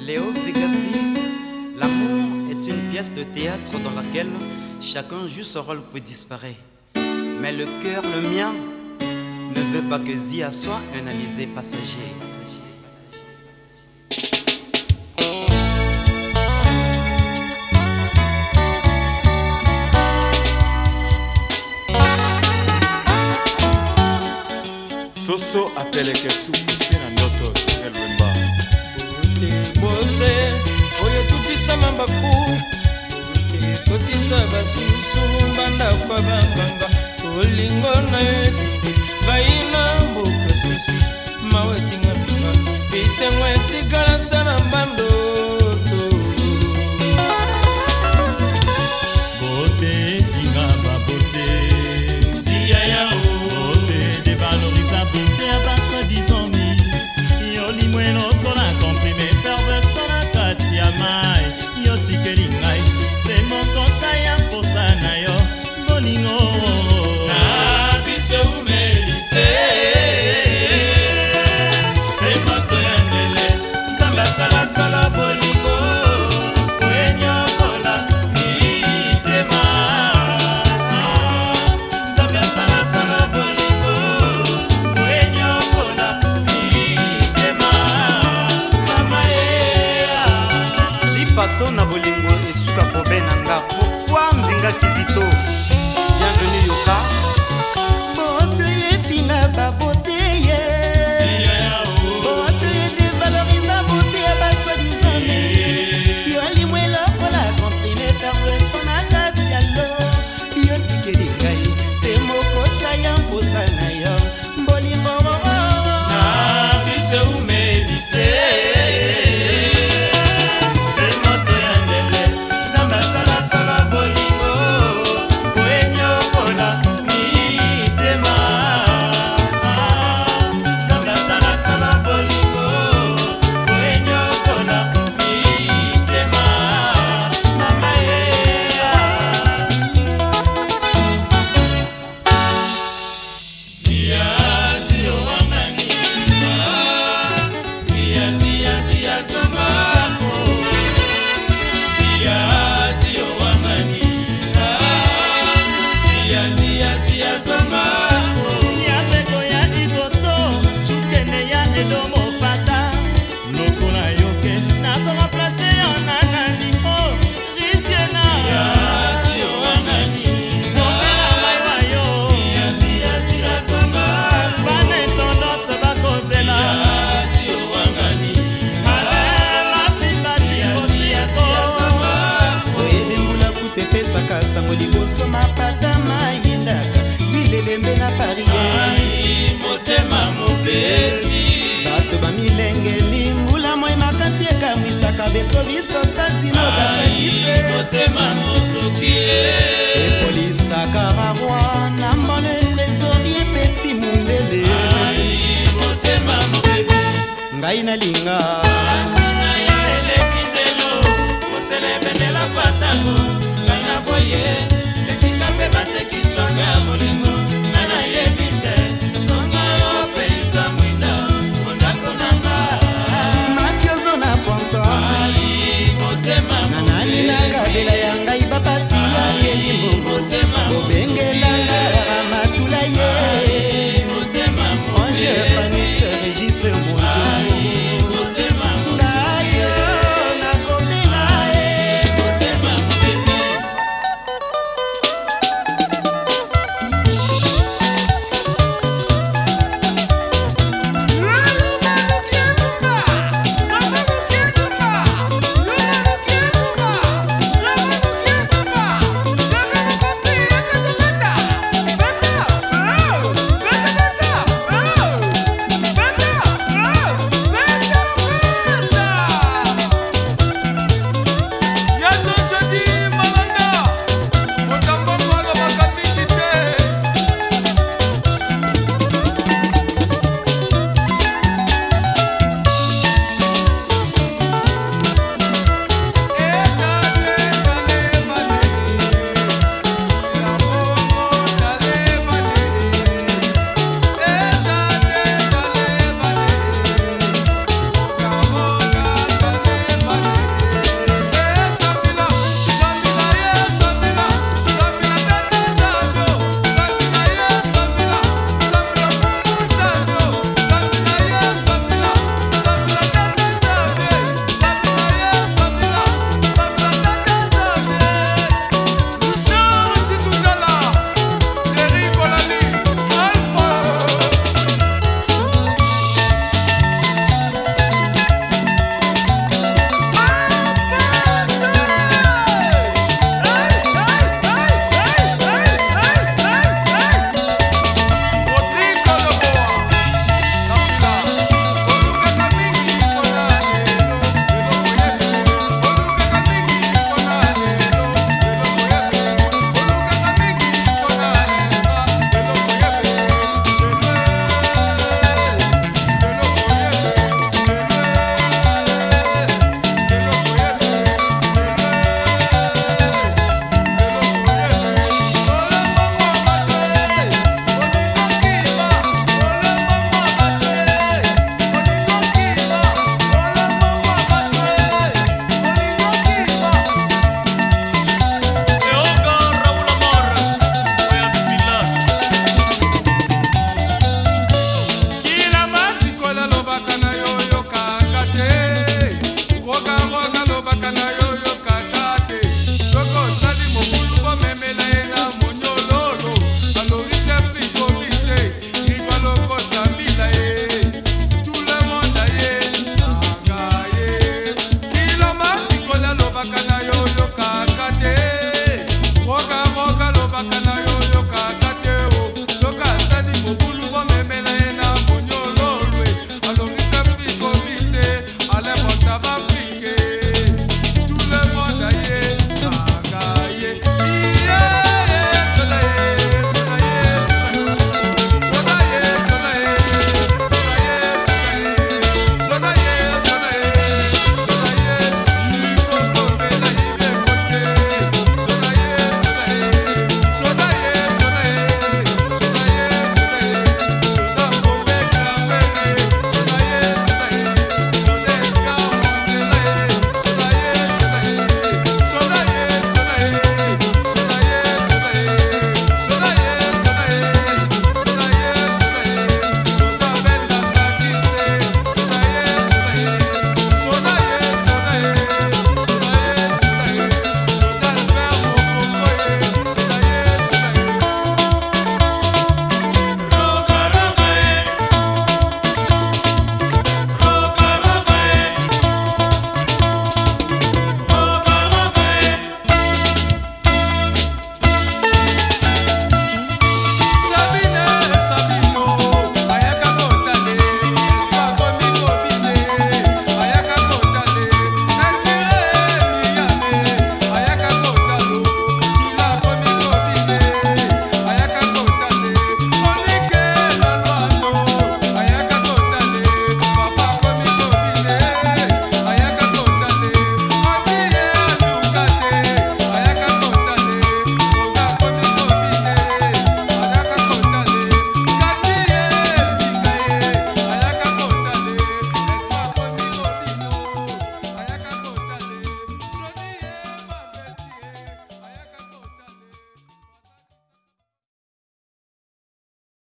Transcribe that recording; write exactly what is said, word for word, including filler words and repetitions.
Léo Vigati, l'amour est une pièce de théâtre dans laquelle chacun joue son rôle pour disparaître. Mais le cœur, le mien, ne veut pas que Zia soit un alizé passager. Soso apeleke sukusi na ndoto elwemba bote bote oyo tutisa mambaku bote kotisa basusu mbanda kwa bambanga olingo na eti baina mboka susi mawetinga pima bisengwa etikala sana mbando bote finga ba bote Zia yao bote dévalorise la beauté à bas soi-disant mise yoli mweno kola comprimé ferve sana kati ya mai yo tikeli ngai c'est mon conseil à posa na yo bolingo na biso umelise c'est moto ya ndele zamba sala sala bolingo wenyo kola mitema zamba sala sala bolingo wenyo kola mitema mama ea Lipato na bolingo esuka kobe na nga. Pourquoi nzinga kizito? Bienvenue Yoka. Bote finga ba bote ye bote dévalorise la beauté à bas soi-disant mise yo limwelo kola comprimé ferve sana kati ya lo yo tikeli ngai c'est mokosa ya mposa na yo bolingo na biso umelise c'est moto ya ndele zamba sala sala bolingo wenyo kola mitema zamba sala sala bolingo wenyo kola mitema mama ea Zia zio wangani Zia zia zia somako Zia zio wangani Zia zia zia somako ya peko ya ikoto chukene ya edomo pata lokola yoke nakoma place yo na nani o ritiena Zia zio wangani somela mai wa yo Zia zia zia somako bana tendance bakozela Zia zio wangani alela fimba shiko shiko oyebembula kutepesaka sango liboso mapata mayindaka gilelembe na parie motema mobebi bato bamilenge limbula moi makasi ekamwisaka beso biso satino basakise motema mosoki epolisaka baroi na mbole trésorier peti mundele motema mobebi ngai nalinga asina ya eleki ndelo koselebendela patango ngai na boye esika mpe batekisaka ya bolingo